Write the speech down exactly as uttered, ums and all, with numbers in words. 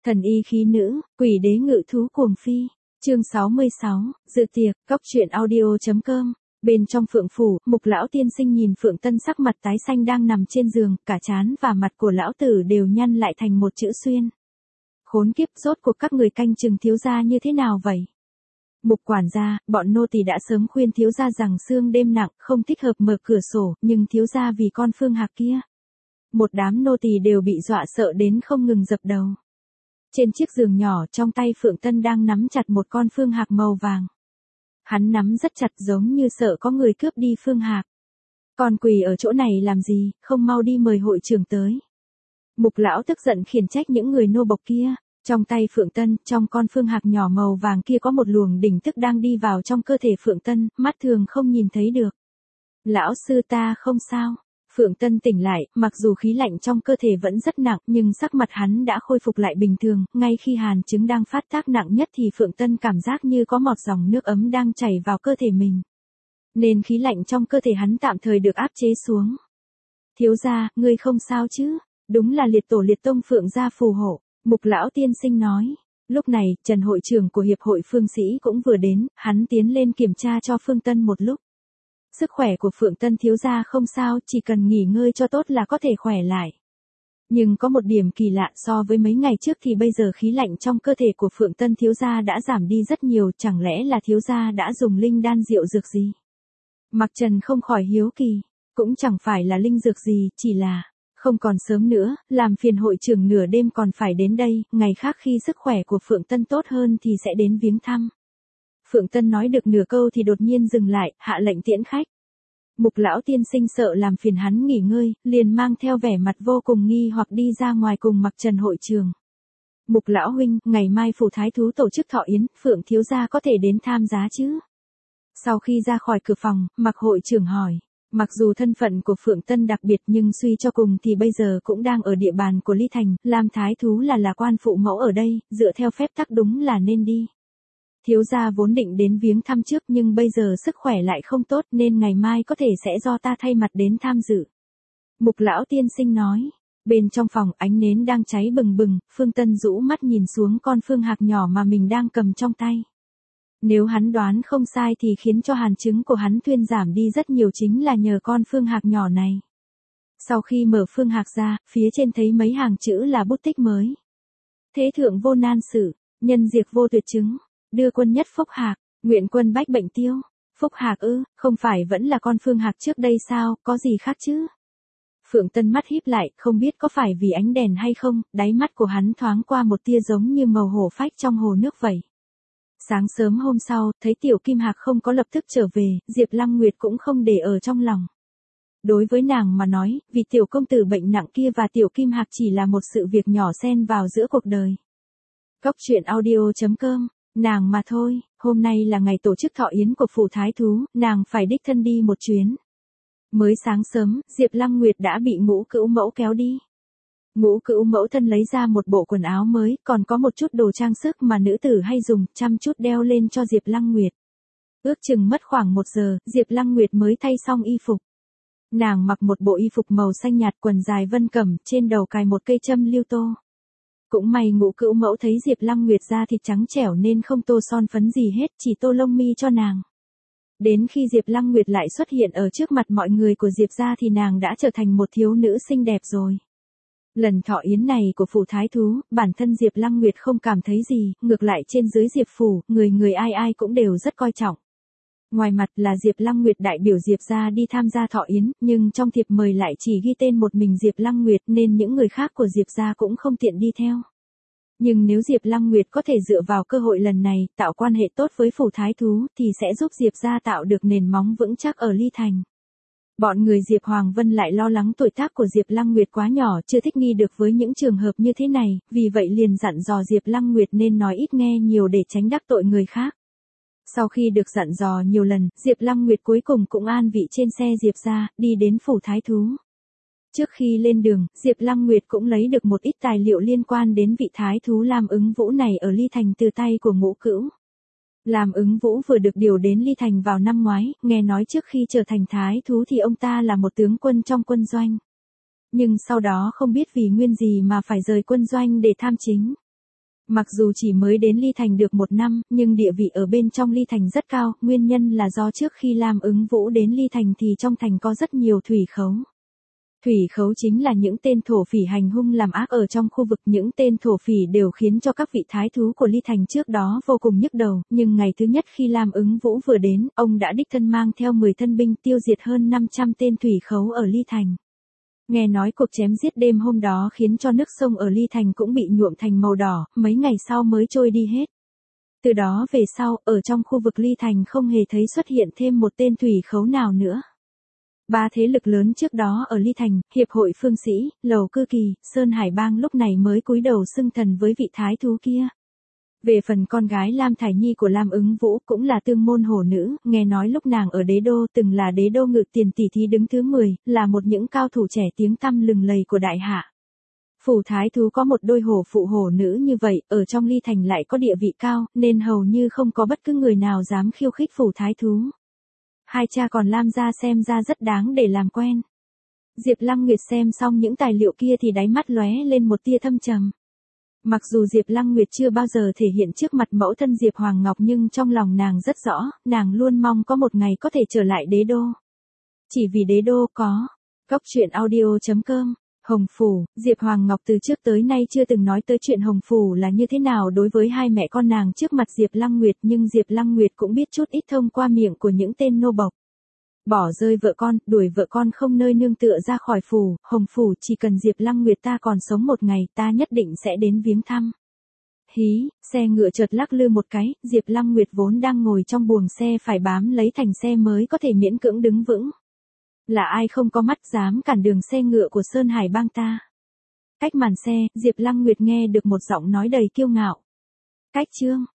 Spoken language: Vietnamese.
Thần y khí nữ, quỷ đế ngự thú cuồng phi. Chương sáu mươi sáu, dự tiệc, cóc truyện audio.com. Bên trong Phượng phủ, Mục lão tiên sinh nhìn Phượng Tân sắc mặt tái xanh đang nằm trên giường, cả trán và mặt của lão tử đều nhăn lại thành một chữ xuyên. Khốn kiếp, rốt cuộc các người canh chừng thiếu gia như thế nào vậy? Mục quản gia, bọn nô tỳ đã sớm khuyên thiếu gia rằng sương đêm nặng, không thích hợp mở cửa sổ, nhưng thiếu gia vì con Phương Hạc kia. Một đám nô tỳ đều bị dọa sợ đến không ngừng dập đầu. Trên chiếc giường nhỏ trong tay Phượng Tân đang nắm chặt một con Phương Hạc màu vàng. Hắn nắm rất chặt giống như sợ có người cướp đi Phương Hạc. Còn quỳ ở chỗ này làm gì, không mau đi mời hội trưởng tới. Mục lão tức giận khiển trách những người nô bộc kia. Trong tay Phượng Tân, trong con Phương Hạc nhỏ màu vàng kia có một luồng đỉnh tức đang đi vào trong cơ thể Phượng Tân, mắt thường không nhìn thấy được. Lão sư ta không sao. Phượng Tân tỉnh lại, mặc dù khí lạnh trong cơ thể vẫn rất nặng, nhưng sắc mặt hắn đã khôi phục lại bình thường, ngay khi hàn chứng đang phát tác nặng nhất thì Phượng Tân cảm giác như có một dòng nước ấm đang chảy vào cơ thể mình. Nên khí lạnh trong cơ thể hắn tạm thời được áp chế xuống. Thiếu gia, ngươi không sao chứ? Đúng là liệt tổ liệt tông Phượng gia phù hộ, Mục lão tiên sinh nói. Lúc này, Trần hội trưởng của Hiệp hội Phương Sĩ cũng vừa đến, hắn tiến lên kiểm tra cho Phương Tân một lúc. Sức khỏe của Phượng Tân thiếu gia không sao, chỉ cần nghỉ ngơi cho tốt là có thể khỏe lại. Nhưng có một điểm kỳ lạ, so với mấy ngày trước thì bây giờ khí lạnh trong cơ thể của Phượng Tân thiếu gia đã giảm đi rất nhiều, chẳng lẽ là thiếu gia đã dùng linh đan rượu dược gì? Mặc Trần không khỏi hiếu kỳ, cũng chẳng phải là linh dược gì, chỉ là, không còn sớm nữa, làm phiền hội trưởng nửa đêm còn phải đến đây, ngày khác khi sức khỏe của Phượng Tân tốt hơn thì sẽ đến viếng thăm. Phượng Tân nói được nửa câu thì đột nhiên dừng lại, hạ lệnh tiễn khách. Mục lão tiên sinh sợ làm phiền hắn nghỉ ngơi, liền mang theo vẻ mặt vô cùng nghi hoặc đi ra ngoài cùng Mặc Trần hội trưởng. Mục lão huynh, ngày mai phủ thái thú tổ chức thọ yến, Phượng thiếu gia có thể đến tham gia chứ? Sau khi ra khỏi cửa phòng, Mặc hội trưởng hỏi. Mặc dù thân phận của Phượng Tân đặc biệt nhưng suy cho cùng thì bây giờ cũng đang ở địa bàn của Ly Thành, làm thái thú là là quan phụ mẫu ở đây, dựa theo phép tắc đúng là nên đi. Thiếu gia vốn định đến viếng thăm trước nhưng bây giờ sức khỏe lại không tốt nên ngày mai có thể sẽ do ta thay mặt đến tham dự. Mục lão tiên sinh nói. Bên trong phòng ánh nến đang cháy bừng bừng, Phương Tân rũ mắt nhìn xuống con Phương Hạc nhỏ mà mình đang cầm trong tay. Nếu hắn đoán không sai thì khiến cho hàn chứng của hắn thuyên giảm đi rất nhiều chính là nhờ con Phương Hạc nhỏ này. Sau khi mở Phương Hạc ra, phía trên thấy mấy hàng chữ là bút tích mới. Thế thượng vô nan sự, nhân diệt vô tuyệt chứng. Đưa quân nhất Phúc Hạc, nguyện quân bách bệnh tiêu. Phúc Hạc ư, không phải vẫn là con Phương Hạc trước đây sao, có gì khác chứ? Phượng Tân mắt híp lại, không biết có phải vì ánh đèn hay không, đáy mắt của hắn thoáng qua một tia giống như màu hổ phách trong hồ nước vậy. Sáng sớm hôm sau, thấy Tiểu Kim Hạc không có lập tức trở về, Diệp Lăng Nguyệt cũng không để ở trong lòng. Đối với nàng mà nói, vì tiểu công tử bệnh nặng kia và Tiểu Kim Hạc chỉ là một sự việc nhỏ xen vào giữa cuộc đời. Cóc truyện audio.com. Nàng mà thôi, hôm nay là ngày tổ chức thọ yến của phủ thái thú, nàng phải đích thân đi một chuyến. Mới sáng sớm, Diệp Lăng Nguyệt đã bị Ngũ Cữu Mẫu kéo đi. Ngũ Cữu Mẫu thân lấy ra một bộ quần áo mới, còn có một chút đồ trang sức mà nữ tử hay dùng, chăm chút đeo lên cho Diệp Lăng Nguyệt. Ước chừng mất khoảng một giờ, Diệp Lăng Nguyệt mới thay xong y phục. Nàng mặc một bộ y phục màu xanh nhạt, quần dài vân cẩm, trên đầu cài một cây châm lưu tô. Cũng may Ngũ Cữu Mẫu thấy Diệp Lăng Nguyệt da thịt trắng trẻo nên không tô son phấn gì hết, chỉ tô lông mi cho nàng. Đến khi Diệp Lăng Nguyệt lại xuất hiện ở trước mặt mọi người của Diệp gia thì nàng đã trở thành một thiếu nữ xinh đẹp rồi. Lần thọ yến này của phủ thái thú, bản thân Diệp Lăng Nguyệt không cảm thấy gì, ngược lại trên dưới Diệp phủ, người người ai ai cũng đều rất coi trọng. Ngoài mặt là Diệp Lăng Nguyệt đại biểu Diệp gia đi tham gia thọ yến, nhưng trong thiệp mời lại chỉ ghi tên một mình Diệp Lăng Nguyệt nên những người khác của Diệp gia cũng không tiện đi theo. Nhưng nếu Diệp Lăng Nguyệt có thể dựa vào cơ hội lần này, tạo quan hệ tốt với phủ thái thú, thì sẽ giúp Diệp gia tạo được nền móng vững chắc ở Ly Thành. Bọn người Diệp Hoàng Vân lại lo lắng tuổi tác của Diệp Lăng Nguyệt quá nhỏ, chưa thích nghi được với những trường hợp như thế này, vì vậy liền dặn dò Diệp Lăng Nguyệt nên nói ít nghe nhiều để tránh đắc tội người khác. Sau khi được dặn dò nhiều lần, Diệp Lăng Nguyệt cuối cùng cũng an vị trên xe Diệp gia, đi đến phủ thái thú. Trước khi lên đường, Diệp Lăng Nguyệt cũng lấy được một ít tài liệu liên quan đến vị thái thú Lam Ứng Vũ này ở Ly Thành từ tay của Ngũ Cữu. Lam Ứng Vũ vừa được điều đến Ly Thành vào năm ngoái, nghe nói trước khi trở thành thái thú thì ông ta là một tướng quân trong quân doanh. Nhưng sau đó không biết vì nguyên gì mà phải rời quân doanh để tham chính. Mặc dù chỉ mới đến Ly Thành được một năm, nhưng địa vị ở bên trong Ly Thành rất cao, nguyên nhân là do trước khi Lam Ứng Vũ đến Ly Thành thì trong thành có rất nhiều thủy khấu. Thủy khấu chính là những tên thổ phỉ hành hung làm ác ở trong khu vực, những tên thổ phỉ đều khiến cho các vị thái thú của Ly Thành trước đó vô cùng nhức đầu, nhưng ngày thứ nhất khi Lam Ứng Vũ vừa đến, ông đã đích thân mang theo mười thân binh tiêu diệt hơn năm trăm tên thủy khấu ở Ly Thành. Nghe nói cuộc chém giết đêm hôm đó khiến cho nước sông ở Ly Thành cũng bị nhuộm thành màu đỏ, mấy ngày sau mới trôi đi hết. Từ đó về sau, ở trong khu vực Ly Thành không hề thấy xuất hiện thêm một tên thủy khấu nào nữa. Ba thế lực lớn trước đó ở Ly Thành, Hiệp hội Phương Sĩ, Lầu Cư Kỳ, Sơn Hải Bang lúc này mới cúi đầu xưng thần với vị thái thú kia. Về phần con gái Lam Thải Nhi của Lam Ứng Vũ cũng là tương môn hổ nữ, nghe nói lúc nàng ở đế đô từng là đế đô ngự tiền tỷ thí đứng thứ mười, là một những cao thủ trẻ tiếng tăm lừng lầy của đại hạ. Phủ thái thú có một đôi hổ phụ hổ nữ như vậy, ở trong Ly Thành lại có địa vị cao, nên hầu như không có bất cứ người nào dám khiêu khích phủ thái thú. Hai cha con Lam gia xem ra rất đáng để làm quen. Diệp Lăng Nguyệt xem xong những tài liệu kia thì đáy mắt lóe lên một tia thâm trầm. Mặc dù Diệp Lăng Nguyệt chưa bao giờ thể hiện trước mặt mẫu thân Diệp Hoàng Ngọc nhưng trong lòng nàng rất rõ, nàng luôn mong có một ngày có thể trở lại đế đô. Chỉ vì đế đô có. Góc truyện audio chấm com. Hồng Phủ, Diệp Hoàng Ngọc từ trước tới nay chưa từng nói tới chuyện Hồng Phủ là như thế nào đối với hai mẹ con nàng trước mặt Diệp Lăng Nguyệt, nhưng Diệp Lăng Nguyệt cũng biết chút ít thông qua miệng của những tên nô bộc. Bỏ rơi vợ con, đuổi vợ con không nơi nương tựa ra khỏi phủ, Hồng Phủ chỉ cần Diệp Lăng Nguyệt ta còn sống một ngày ta nhất định sẽ đến viếng thăm. Hí, xe ngựa chợt lắc lư một cái, Diệp Lăng Nguyệt vốn đang ngồi trong buồng xe phải bám lấy thành xe mới có thể miễn cưỡng đứng vững. Là ai không có mắt dám cản đường xe ngựa của Sơn Hải Bang ta? Cách màn xe, Diệp Lăng Nguyệt nghe được một giọng nói đầy kiêu ngạo. Cách Trương,